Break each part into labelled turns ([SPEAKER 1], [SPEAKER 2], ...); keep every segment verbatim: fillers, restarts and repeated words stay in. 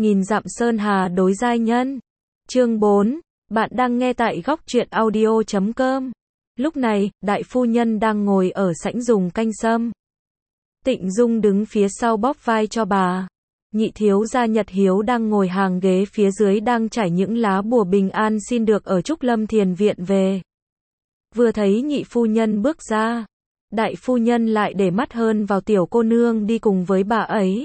[SPEAKER 1] nghìn dặm sơn hà đối giai nhân. Chương bốn, bạn đang nghe tại góc truyện audio chấm com. Lúc này, đại phu nhân đang ngồi ở sảnh dùng canh sâm. Tịnh Dung đứng phía sau bóp vai cho bà. Nhị thiếu gia Nhật Hiếu đang ngồi hàng ghế phía dưới đang trải những lá bùa bình an xin được ở Trúc Lâm Thiền Viện về. Vừa thấy nhị phu nhân bước ra, đại phu nhân lại để mắt hơn vào tiểu cô nương đi cùng với bà ấy.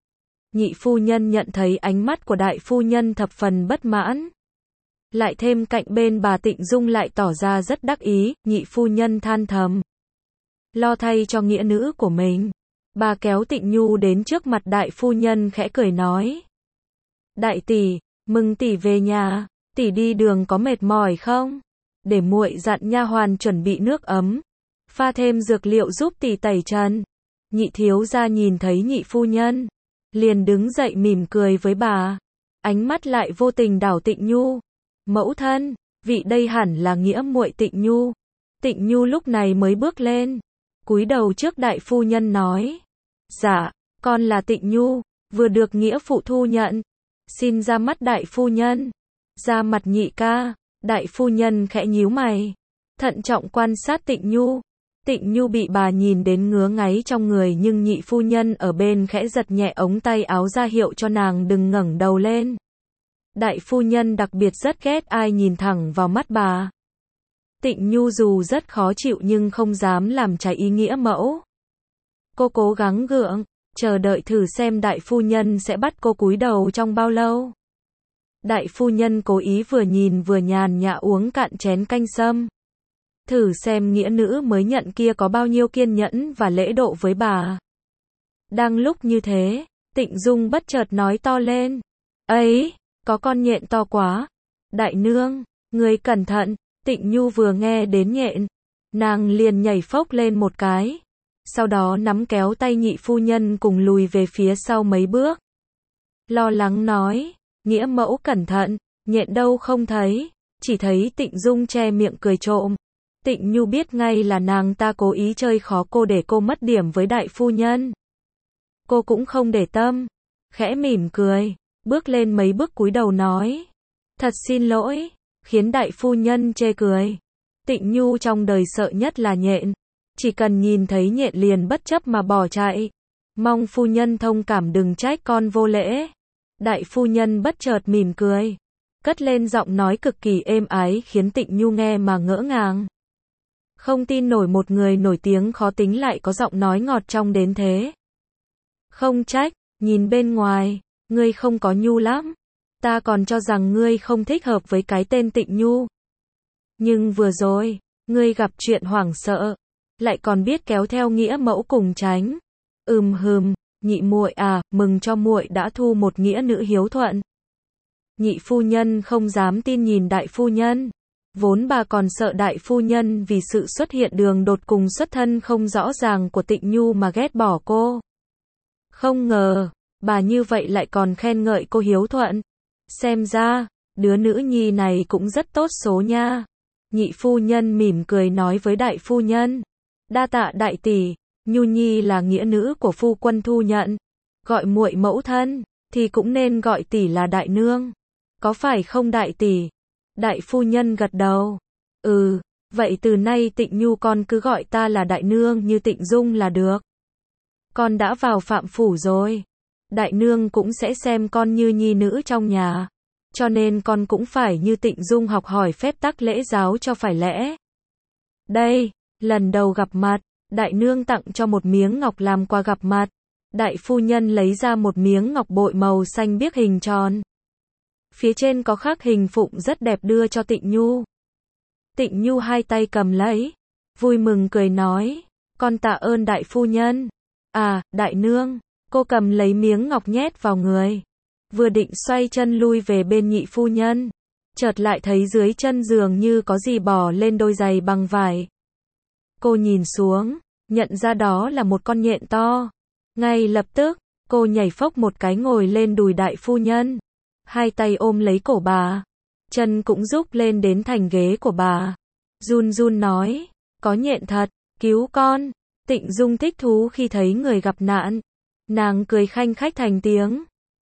[SPEAKER 1] Nhị phu nhân nhận thấy ánh mắt của đại phu nhân thập phần bất mãn. Lại thêm cạnh bên bà Tịnh Dung lại tỏ ra rất đắc ý, nhị phu nhân than thầm. Lo thay cho nghĩa nữ của mình. Bà kéo Tịnh Nhu đến trước mặt đại phu nhân khẽ cười nói. Đại tỷ, mừng tỷ về nhà, tỷ đi đường có mệt mỏi không? Để muội dặn nha hoàn chuẩn bị nước ấm, pha thêm dược liệu giúp tỷ tẩy trần. Nhị thiếu gia nhìn thấy nhị phu nhân, liền đứng dậy mỉm cười với bà. Ánh mắt lại vô tình đảo Tịnh Nhu. Mẫu thân, vị đây hẳn là nghĩa muội Tịnh Nhu. Tịnh Nhu lúc này mới bước lên, cúi đầu trước đại phu nhân nói. Dạ, con là Tịnh Nhu, vừa được nghĩa phụ thu nhận. Xin ra mắt đại phu nhân. Ra mặt nhị ca, đại phu nhân khẽ nhíu mày, thận trọng quan sát Tịnh Nhu. Tịnh Nhu bị bà nhìn đến ngứa ngáy trong người nhưng nhị phu nhân ở bên khẽ giật nhẹ ống tay áo ra hiệu cho nàng đừng ngẩng đầu lên. Đại phu nhân đặc biệt rất ghét ai nhìn thẳng vào mắt bà. Tịnh Nhu dù rất khó chịu nhưng không dám làm trái ý nghĩa mẫu. Cô cố gắng gượng, chờ đợi thử xem đại phu nhân sẽ bắt cô cúi đầu trong bao lâu. Đại phu nhân cố ý vừa nhìn vừa nhàn nhã uống cạn chén canh sâm. Thử xem nghĩa nữ mới nhận kia có bao nhiêu kiên nhẫn và lễ độ với bà. Đang lúc như thế, Tịnh Dung bất chợt nói to lên. Ấy, có con nhện to quá. Đại nương, người cẩn thận. Tịnh Nhu vừa nghe đến nhện, nàng liền nhảy phốc lên một cái. Sau đó nắm kéo tay nhị phu nhân cùng lùi về phía sau mấy bước. Lo lắng nói, nghĩa mẫu cẩn thận, nhện đâu không thấy, chỉ thấy Tịnh Dung che miệng cười trộm. Tịnh Nhu biết ngay là nàng ta cố ý chơi khó cô để cô mất điểm với đại phu nhân. Cô cũng không để tâm, khẽ mỉm cười, bước lên mấy bước cúi đầu nói. Thật xin lỗi, khiến đại phu nhân chê cười. Tịnh Nhu trong đời sợ nhất là nhện. Chỉ cần nhìn thấy nhện liền bất chấp mà bỏ chạy. Mong phu nhân thông cảm đừng trách con vô lễ. Đại phu nhân bất chợt mỉm cười, cất lên giọng nói cực kỳ êm ái khiến Tịnh Nhu nghe mà ngỡ ngàng. Không tin nổi một người nổi tiếng khó tính lại có giọng nói ngọt trong đến thế. Không trách, nhìn bên ngoài, ngươi không có nhu lắm. Ta còn cho rằng ngươi không thích hợp với cái tên Tịnh Nhu. Nhưng vừa rồi, ngươi gặp chuyện hoảng sợ, lại còn biết kéo theo nghĩa mẫu cùng tránh. Ừm hừm, nhị muội à, mừng cho muội đã thu một nghĩa nữ hiếu thuận. Nhị phu nhân không dám tin nhìn đại phu nhân. Vốn bà còn sợ đại phu nhân vì sự xuất hiện đường đột cùng xuất thân không rõ ràng của Tịnh Nhu mà ghét bỏ cô. Không ngờ, bà như vậy lại còn khen ngợi cô hiếu thuận. Xem ra, đứa nữ nhi này cũng rất tốt số nha. Nhị phu nhân mỉm cười nói với đại phu nhân. Đa tạ đại tỷ, Nhu nhi là nghĩa nữ của phu quân thu nhận. Gọi muội mẫu thân, thì cũng nên gọi tỷ là đại nương. Có phải không đại tỷ? Đại phu nhân gật đầu. Ừ, vậy từ nay Tịnh Nhu con cứ gọi ta là đại nương như Tịnh Dung là được. Con đã vào phạm phủ rồi. Đại nương cũng sẽ xem con như nhi nữ trong nhà. Cho nên con cũng phải như Tịnh Dung học hỏi phép tắc lễ giáo cho phải lẽ. Đây, lần đầu gặp mặt, đại nương tặng cho một miếng ngọc làm quà gặp mặt. Đại phu nhân lấy ra một miếng ngọc bội màu xanh biếc hình tròn. Phía trên có khắc hình phụng rất đẹp đưa cho Tịnh Nhu. Tịnh Nhu hai tay cầm lấy, vui mừng cười nói, con tạ ơn đại phu nhân. À, đại nương, cô cầm lấy miếng ngọc nhét vào người. Vừa định xoay chân lui về bên nhị phu nhân, chợt lại thấy dưới chân giường như có gì bò lên đôi giày bằng vải. Cô nhìn xuống, nhận ra đó là một con nhện to. Ngay lập tức, cô nhảy phốc một cái ngồi lên đùi đại phu nhân. Hai tay ôm lấy cổ bà, chân cũng rúc lên đến thành ghế của bà. Run run nói, có nhện thật, cứu con. Tịnh Dung thích thú khi thấy người gặp nạn. Nàng cười khanh khách thành tiếng.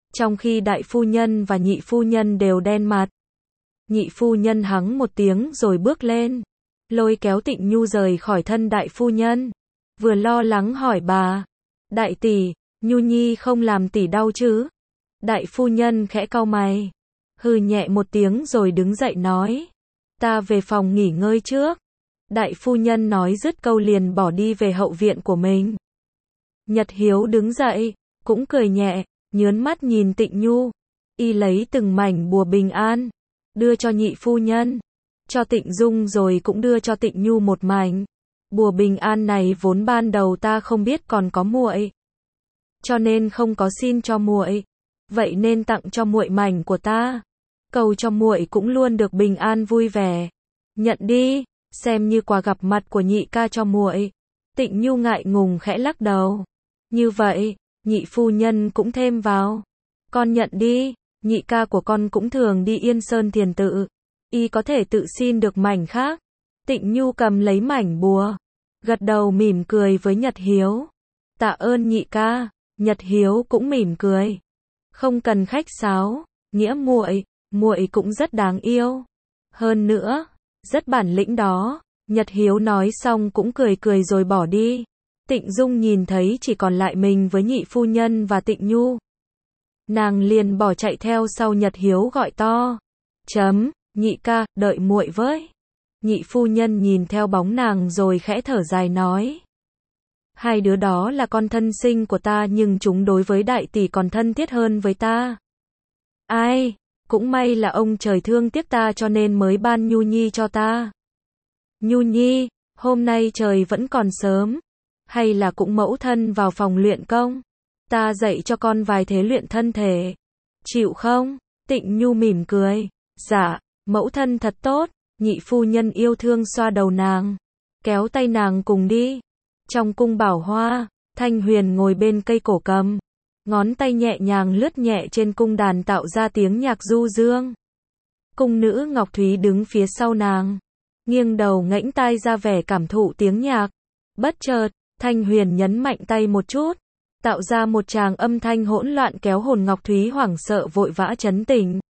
[SPEAKER 1] trong khi đại phu nhân và nhị phu nhân đều đen mặt. Nhị phu nhân hắng một tiếng rồi bước lên, lôi kéo Tịnh Nhu rời khỏi thân đại phu nhân, vừa lo lắng hỏi bà, đại tỷ, Nhu Nhi không làm tỷ đau chứ? Đại phu nhân khẽ cau mày, hừ nhẹ một tiếng rồi đứng dậy nói, ta về phòng nghỉ ngơi trước. Đại phu nhân nói dứt câu liền bỏ đi về hậu viện của mình. Nhật Hiếu đứng dậy, cũng cười nhẹ, nhớn mắt nhìn Tịnh Nhu, y lấy từng mảnh bùa bình an, đưa cho nhị phu nhân, cho Tịnh Dung rồi cũng đưa cho Tịnh Nhu một mảnh. Bùa bình an này vốn ban đầu ta không biết còn có muội, cho nên không có xin cho muội, vậy nên tặng cho muội mảnh của ta, cầu cho muội cũng luôn được bình an vui vẻ. Nhận đi, xem như quà gặp mặt của nhị ca cho muội. Tịnh Nhu ngại ngùng khẽ lắc đầu. Như vậy, nhị phu nhân cũng thêm vào. Con nhận đi, nhị ca của con cũng thường đi Yên Sơn thiền tự, y có thể tự xin được mảnh khác. Tịnh Nhu cầm lấy mảnh bùa, gật đầu mỉm cười với Nhật Hiếu. Tạ ơn nhị ca. Nhật Hiếu cũng mỉm cười. Không cần khách sáo, nghĩa muội, muội cũng rất đáng yêu. Hơn nữa, rất bản lĩnh đó. Nhật Hiếu nói xong cũng cười cười rồi bỏ đi. Tịnh Dung nhìn thấy chỉ còn lại mình với nhị phu nhân và Tịnh Nhu. Nàng liền bỏ chạy theo sau Nhật Hiếu gọi to. Chấm, nhị ca, đợi muội với. Nhị phu nhân nhìn theo bóng nàng rồi khẽ thở dài nói. Hai đứa đó là con thân sinh của ta nhưng chúng đối với đại tỷ còn thân thiết hơn với ta. Ai, cũng may là ông trời thương tiếc ta cho nên mới ban Nhu Nhi cho ta. Nhu Nhi, hôm nay trời vẫn còn sớm, hay là cũng mẫu thân vào phòng luyện công, ta dạy cho con vài thế luyện thân thể. Chịu không? Tịnh Nhu mỉm cười. Dạ, mẫu thân thật tốt. Nhị phu nhân yêu thương xoa đầu nàng, kéo tay nàng cùng đi. Trong cung Bảo Hoa, Thanh Huyền ngồi bên cây cổ cầm, ngón tay nhẹ nhàng lướt nhẹ trên cung đàn tạo ra tiếng nhạc du dương. Cung nữ Ngọc Thúy đứng phía sau nàng, nghiêng đầu ngẩng tai ra vẻ cảm thụ tiếng nhạc. Bất chợt, Thanh Huyền nhấn mạnh tay một chút, tạo ra một tràng âm thanh hỗn loạn kéo hồn Ngọc Thúy hoảng sợ vội vã trấn tĩnh.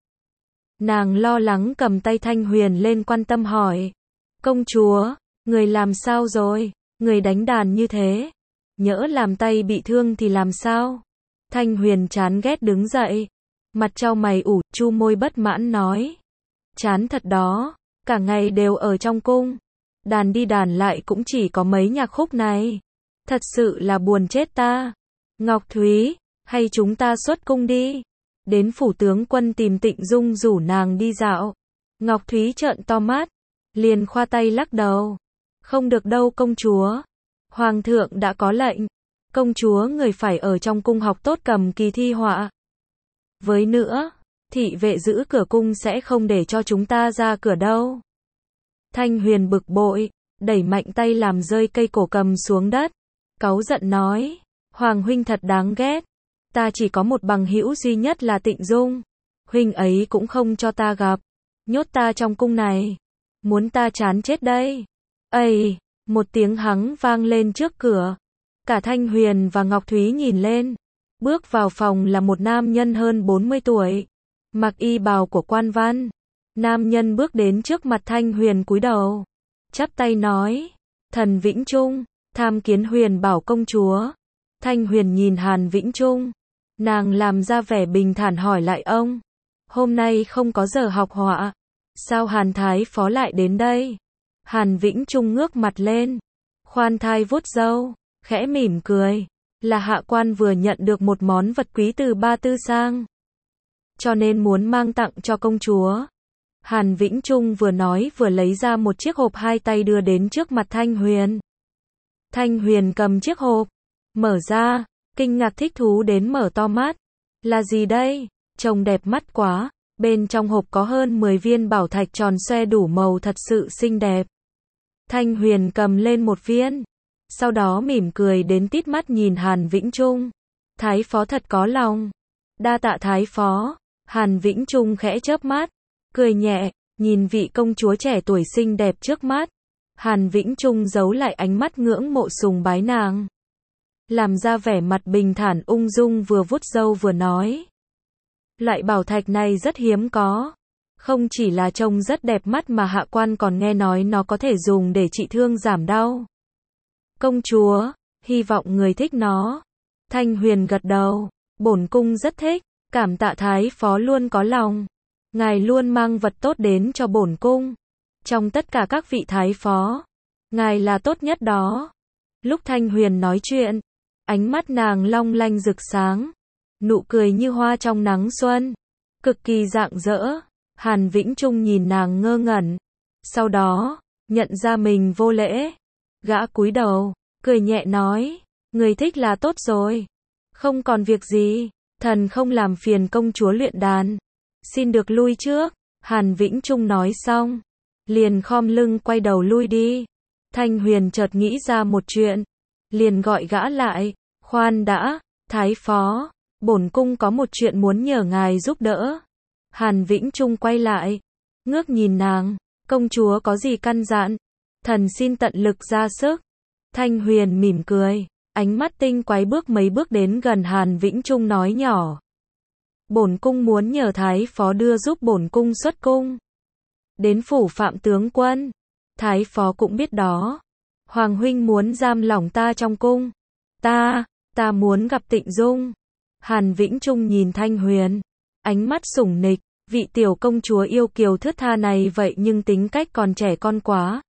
[SPEAKER 1] Nàng lo lắng cầm tay Thanh Huyền lên quan tâm hỏi, công chúa, người làm sao rồi? Người đánh đàn như thế, nhỡ làm tay bị thương thì làm sao? Thanh Huyền chán ghét đứng dậy, mặt trao mày ủ, chu môi bất mãn nói. Chán thật đó, cả ngày đều ở trong cung, đàn đi đàn lại cũng chỉ có mấy nhạc khúc này. Thật sự là buồn chết ta. Ngọc Thúy, hay chúng ta xuất cung đi. Đến phủ tướng quân tìm Tịnh Dung rủ nàng đi dạo. Ngọc Thúy trợn to mắt, liền khoa tay lắc đầu. Không được đâu công chúa. Hoàng thượng đã có lệnh. Công chúa người phải ở trong cung học tốt cầm kỳ thi họa. Với nữa, thị vệ giữ cửa cung sẽ không để cho chúng ta ra cửa đâu. Thanh Huyền bực bội, đẩy mạnh tay làm rơi cây cổ cầm xuống đất. Cáu giận nói, Hoàng huynh thật đáng ghét. Ta chỉ có một bằng hữu duy nhất là Tịnh Dung. Huynh ấy cũng không cho ta gặp. Nhốt ta trong cung này. Muốn ta chán chết đây. Ây, một tiếng hắng vang lên trước cửa. Cả Thanh Huyền và Ngọc Thúy nhìn lên. Bước vào phòng là một nam nhân hơn bốn mươi tuổi. Mặc y bào của quan văn. Nam nhân bước đến trước mặt Thanh Huyền cúi đầu. Chắp tay nói. Thần Vĩnh Trung, tham kiến Huyền bảo công chúa. Thanh Huyền nhìn Hàn Vĩnh Trung. Nàng làm ra vẻ bình thản hỏi lại ông. Hôm nay không có giờ học họa. Sao Hàn Thái Phó lại đến đây? Hàn Vĩnh Trung ngước mặt lên. Khoan thai vuốt râu. Khẽ mỉm cười. Là hạ quan vừa nhận được một món vật quý từ Ba Tư Sang. Cho nên muốn mang tặng cho công chúa. Hàn Vĩnh Trung vừa nói vừa lấy ra một chiếc hộp hai tay đưa đến trước mặt Thanh Huyền. Thanh Huyền cầm chiếc hộp. Mở ra. Kinh ngạc thích thú đến mở to mắt. Là gì đây? Trông đẹp mắt quá. Bên trong hộp có hơn mười viên bảo thạch tròn xoe đủ màu thật sự xinh đẹp. Thanh Huyền cầm lên một viên. Sau đó mỉm cười đến tít mắt nhìn Hàn Vĩnh Trung. Thái Phó thật có lòng. Đa tạ Thái Phó. Hàn Vĩnh Trung khẽ chớp mắt. Cười nhẹ, nhìn vị công chúa trẻ tuổi xinh đẹp trước mắt. Hàn Vĩnh Trung giấu lại ánh mắt ngưỡng mộ sùng bái nàng. Làm ra vẻ mặt bình thản ung dung vừa vuốt râu vừa nói. Loại bảo thạch này rất hiếm có. Không chỉ là trông rất đẹp mắt mà hạ quan còn nghe nói nó có thể dùng để trị thương giảm đau. Công chúa, hy vọng người thích nó. Thanh Huyền gật đầu, bổn cung rất thích, cảm tạ thái phó luôn có lòng. Ngài luôn mang vật tốt đến cho bổn cung. Trong tất cả các vị thái phó, ngài là tốt nhất đó. Lúc Thanh Huyền nói chuyện, ánh mắt nàng long lanh rực sáng, nụ cười như hoa trong nắng xuân, cực kỳ rạng rỡ. Hàn Vĩnh Trung nhìn nàng ngơ ngẩn, sau đó, nhận ra mình vô lễ. Gã cúi đầu, cười nhẹ nói, người thích là tốt rồi. Không còn việc gì, thần không làm phiền công chúa luyện đàn. Xin được lui trước. Hàn Vĩnh Trung nói xong, liền khom lưng quay đầu lui đi. Thanh Huyền chợt nghĩ ra một chuyện, liền gọi gã lại, khoan đã, thái phó, bổn cung có một chuyện muốn nhờ ngài giúp đỡ. Hàn Vĩnh Trung quay lại, ngước nhìn nàng, công chúa có gì căn dặn, thần xin tận lực ra sức. Thanh Huyền mỉm cười, ánh mắt tinh quái bước mấy bước đến gần Hàn Vĩnh Trung nói nhỏ. Bổn cung muốn nhờ thái phó đưa giúp bổn cung xuất cung. Đến phủ Phạm tướng quân, thái phó cũng biết đó. Hoàng huynh muốn giam lỏng ta trong cung. Ta, ta muốn gặp Tịnh Dung. Hàn Vĩnh Trung nhìn Thanh Huyền, ánh mắt sủng nịch, vị tiểu công chúa yêu kiều thướt tha này vậy nhưng tính cách còn trẻ con quá.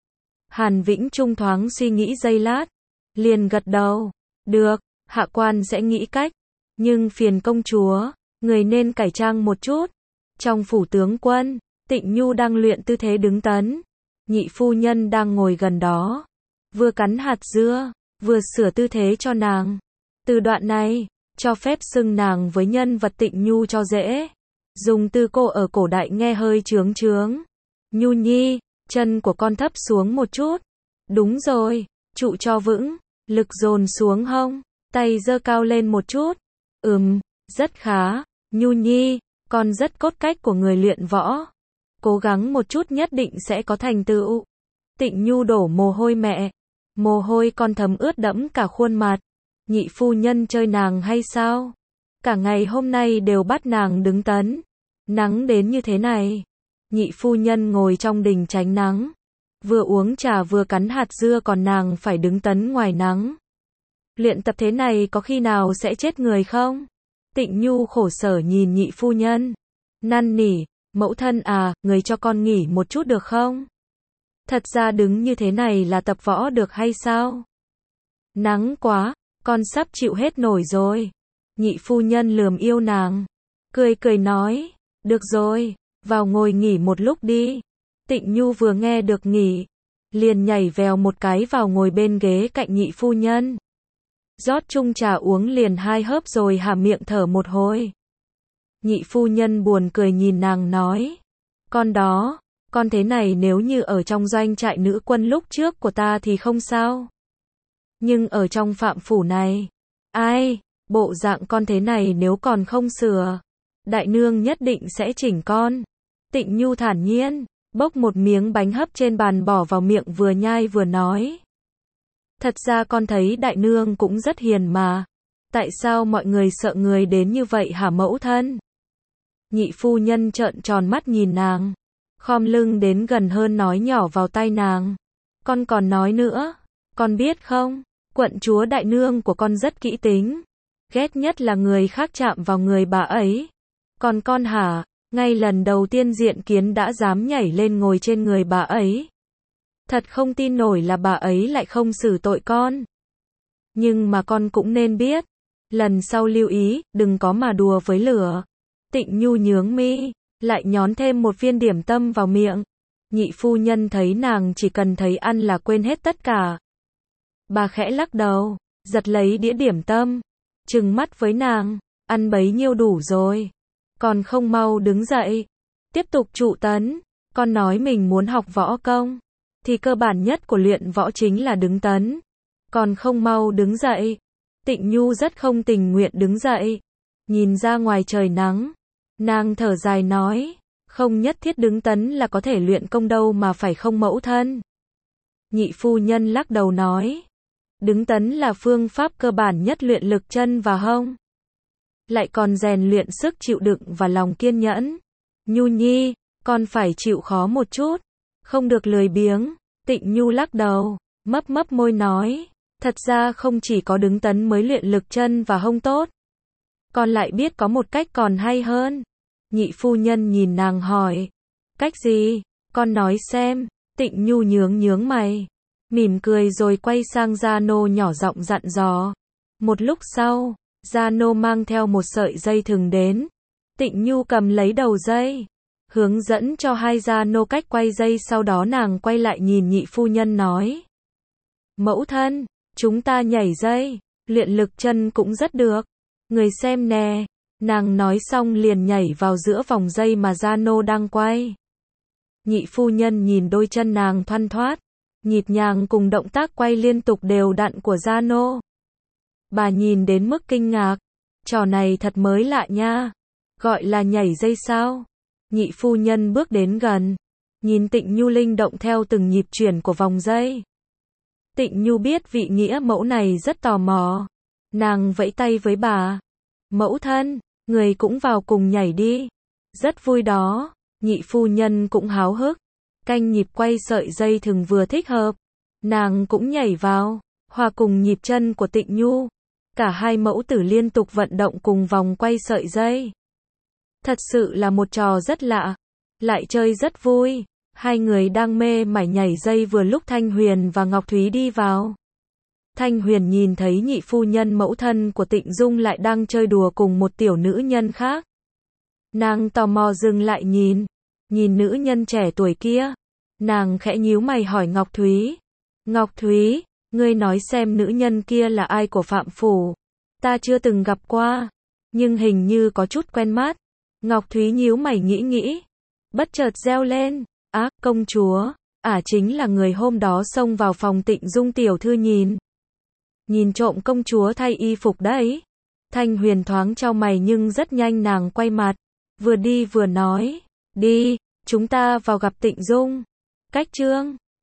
[SPEAKER 1] Hàn Vĩnh Trung thoáng suy nghĩ giây lát, liền gật đầu, được, hạ quan sẽ nghĩ cách, nhưng phiền công chúa, người nên cải trang một chút. Trong phủ tướng quân, Tịnh Nhu đang luyện tư thế đứng tấn, nhị phu nhân đang ngồi gần đó, vừa cắn hạt dưa, vừa sửa tư thế cho nàng. Từ đoạn này, cho phép xưng nàng với nhân vật Tịnh Nhu cho dễ. Dùng từ cô ở cổ đại nghe hơi chướng chướng. Nhu nhi, chân của con thấp xuống một chút. Đúng rồi, trụ cho vững, lực dồn xuống hông, tay giơ cao lên một chút. Ừm, rất khá, Nhu nhi, con rất cốt cách của người luyện võ. Cố gắng một chút nhất định sẽ có thành tựu. Tịnh Nhu đổ mồ hôi mẹ, mồ hôi con thấm ướt đẫm cả khuôn mặt. Nhị phu nhân chơi nàng hay sao? Cả ngày hôm nay đều bắt nàng đứng tấn. Nắng đến như thế này. Nhị phu nhân ngồi trong đình tránh nắng. Vừa uống trà vừa cắn hạt dưa còn nàng phải đứng tấn ngoài nắng. Luyện tập thế này có khi nào sẽ chết người không? Tịnh Nhu khổ sở nhìn nhị phu nhân. Năn nỉ, mẫu thân à, người cho con nghỉ một chút được không? Thật ra đứng như thế này là tập võ được hay sao? Nắng quá, con sắp chịu hết nổi rồi. Nhị phu nhân lườm yêu nàng, cười cười nói, được rồi, vào ngồi nghỉ một lúc đi. Tịnh Nhu vừa nghe được nghỉ, liền nhảy vèo một cái vào ngồi bên ghế cạnh nhị phu nhân. Rót chung trà uống liền hai hớp rồi há miệng thở một hồi. Nhị phu nhân buồn cười nhìn nàng nói, con đó, con thế này nếu như ở trong doanh trại nữ quân lúc trước của ta thì không sao. Nhưng ở trong phạm phủ này, ai, bộ dạng con thế này nếu còn không sửa, đại nương nhất định sẽ chỉnh con. Tịnh Nhu thản nhiên, bốc một miếng bánh hấp trên bàn bỏ vào miệng vừa nhai vừa nói. Thật ra con thấy đại nương cũng rất hiền mà. Tại sao mọi người sợ người đến như vậy hả mẫu thân? Nhị phu nhân trợn tròn mắt nhìn nàng, khom lưng đến gần hơn nói nhỏ vào tai nàng. Con còn nói nữa, con biết không, quận chúa đại nương của con rất kỹ tính. Ghét nhất là người khác chạm vào người bà ấy. Còn con hả, ngay lần đầu tiên diện kiến đã dám nhảy lên ngồi trên người bà ấy. Thật không tin nổi là bà ấy lại không xử tội con. Nhưng mà con cũng nên biết, lần sau lưu ý, đừng có mà đùa với lửa. Tịnh Nhu nhướng mi, lại nhón thêm một viên điểm tâm vào miệng. Nhị phu nhân thấy nàng chỉ cần thấy ăn là quên hết tất cả. Bà khẽ lắc đầu, giật lấy đĩa điểm tâm, trừng mắt với nàng, ăn bấy nhiêu đủ rồi. Còn không mau đứng dậy, tiếp tục trụ tấn. Con nói mình muốn học võ công, thì cơ bản nhất của luyện võ chính là đứng tấn. Còn không mau đứng dậy. Tịnh Nhu rất không tình nguyện đứng dậy, nhìn ra ngoài trời nắng. Nàng thở dài nói, không nhất thiết đứng tấn là có thể luyện công đâu mà phải không mẫu thân. Nhị phu nhân lắc đầu nói, đứng tấn là phương pháp cơ bản nhất luyện lực chân và hông. lại còn rèn luyện sức chịu đựng và lòng kiên nhẫn. Nhu Nhi, con phải chịu khó một chút, không được lười biếng. Tịnh Nhu lắc đầu, mấp mấp môi nói, thật ra không chỉ có đứng tấn mới luyện lực chân và hông tốt. Con lại biết có một cách còn hay hơn. Nhị phu nhân nhìn nàng hỏi, cách gì? Con nói xem. Tịnh Nhu nhướng nhướng mày, mỉm cười rồi quay sang Gia Nô nhỏ giọng dặn dò. Một lúc sau, Gia Nô mang theo một sợi dây thừng đến. Tịnh Nhu cầm lấy đầu dây, hướng dẫn cho hai Gia Nô cách quay dây, sau đó nàng quay lại nhìn nhị phu nhân nói. Mẫu thân, chúng ta nhảy dây, luyện lực chân cũng rất được. Người xem nè. Nàng nói xong liền nhảy vào giữa vòng dây mà Gia Nô đang quay. Nhị phu nhân nhìn đôi chân nàng thoăn thoắt, nhịp nhàng cùng động tác quay liên tục đều đặn của Gia Nô. Bà nhìn đến mức kinh ngạc, trò này thật mới lạ nha, gọi là nhảy dây sao? Nhị phu nhân bước đến gần, nhìn Tịnh Nhu linh động theo từng nhịp chuyển của vòng dây. Tịnh Nhu biết vị nghĩa mẫu này rất tò mò, nàng vẫy tay với bà. Mẫu thân, người cũng vào cùng nhảy đi. Rất vui đó. Nhị phu nhân cũng háo hức, canh nhịp quay sợi dây thừng vừa thích hợp. Nàng cũng nhảy vào, hòa cùng nhịp chân của Tịnh Nhu. Cả hai mẫu tử liên tục vận động cùng vòng quay sợi dây. Thật sự là một trò rất lạ, lại chơi rất vui. Hai người đang mê mải nhảy dây vừa lúc Thanh Huyền và Ngọc Thúy đi vào. Thanh Huyền nhìn thấy nhị phu nhân mẫu thân của Tịnh Dung lại đang chơi đùa cùng một tiểu nữ nhân khác. Nàng tò mò dừng lại nhìn, nhìn nữ nhân trẻ tuổi kia. Nàng khẽ nhíu mày hỏi Ngọc Thúy. Ngọc Thúy, ngươi nói xem nữ nhân kia là ai của Phạm Phủ? Ta chưa từng gặp qua, nhưng hình như có chút quen mắt. Ngọc Thúy nhíu mày nghĩ nghĩ, bất chợt reo lên. Á, công chúa, ả chính là người hôm đó xông vào phòng Tịnh Dung tiểu thư nhìn. Nhìn trộm công chúa thay y phục đấy. Thanh Huyền thoáng chau mày nhưng rất nhanh nàng quay mặt, vừa đi vừa nói, đi, chúng ta vào gặp Tịnh Dung. Cách chương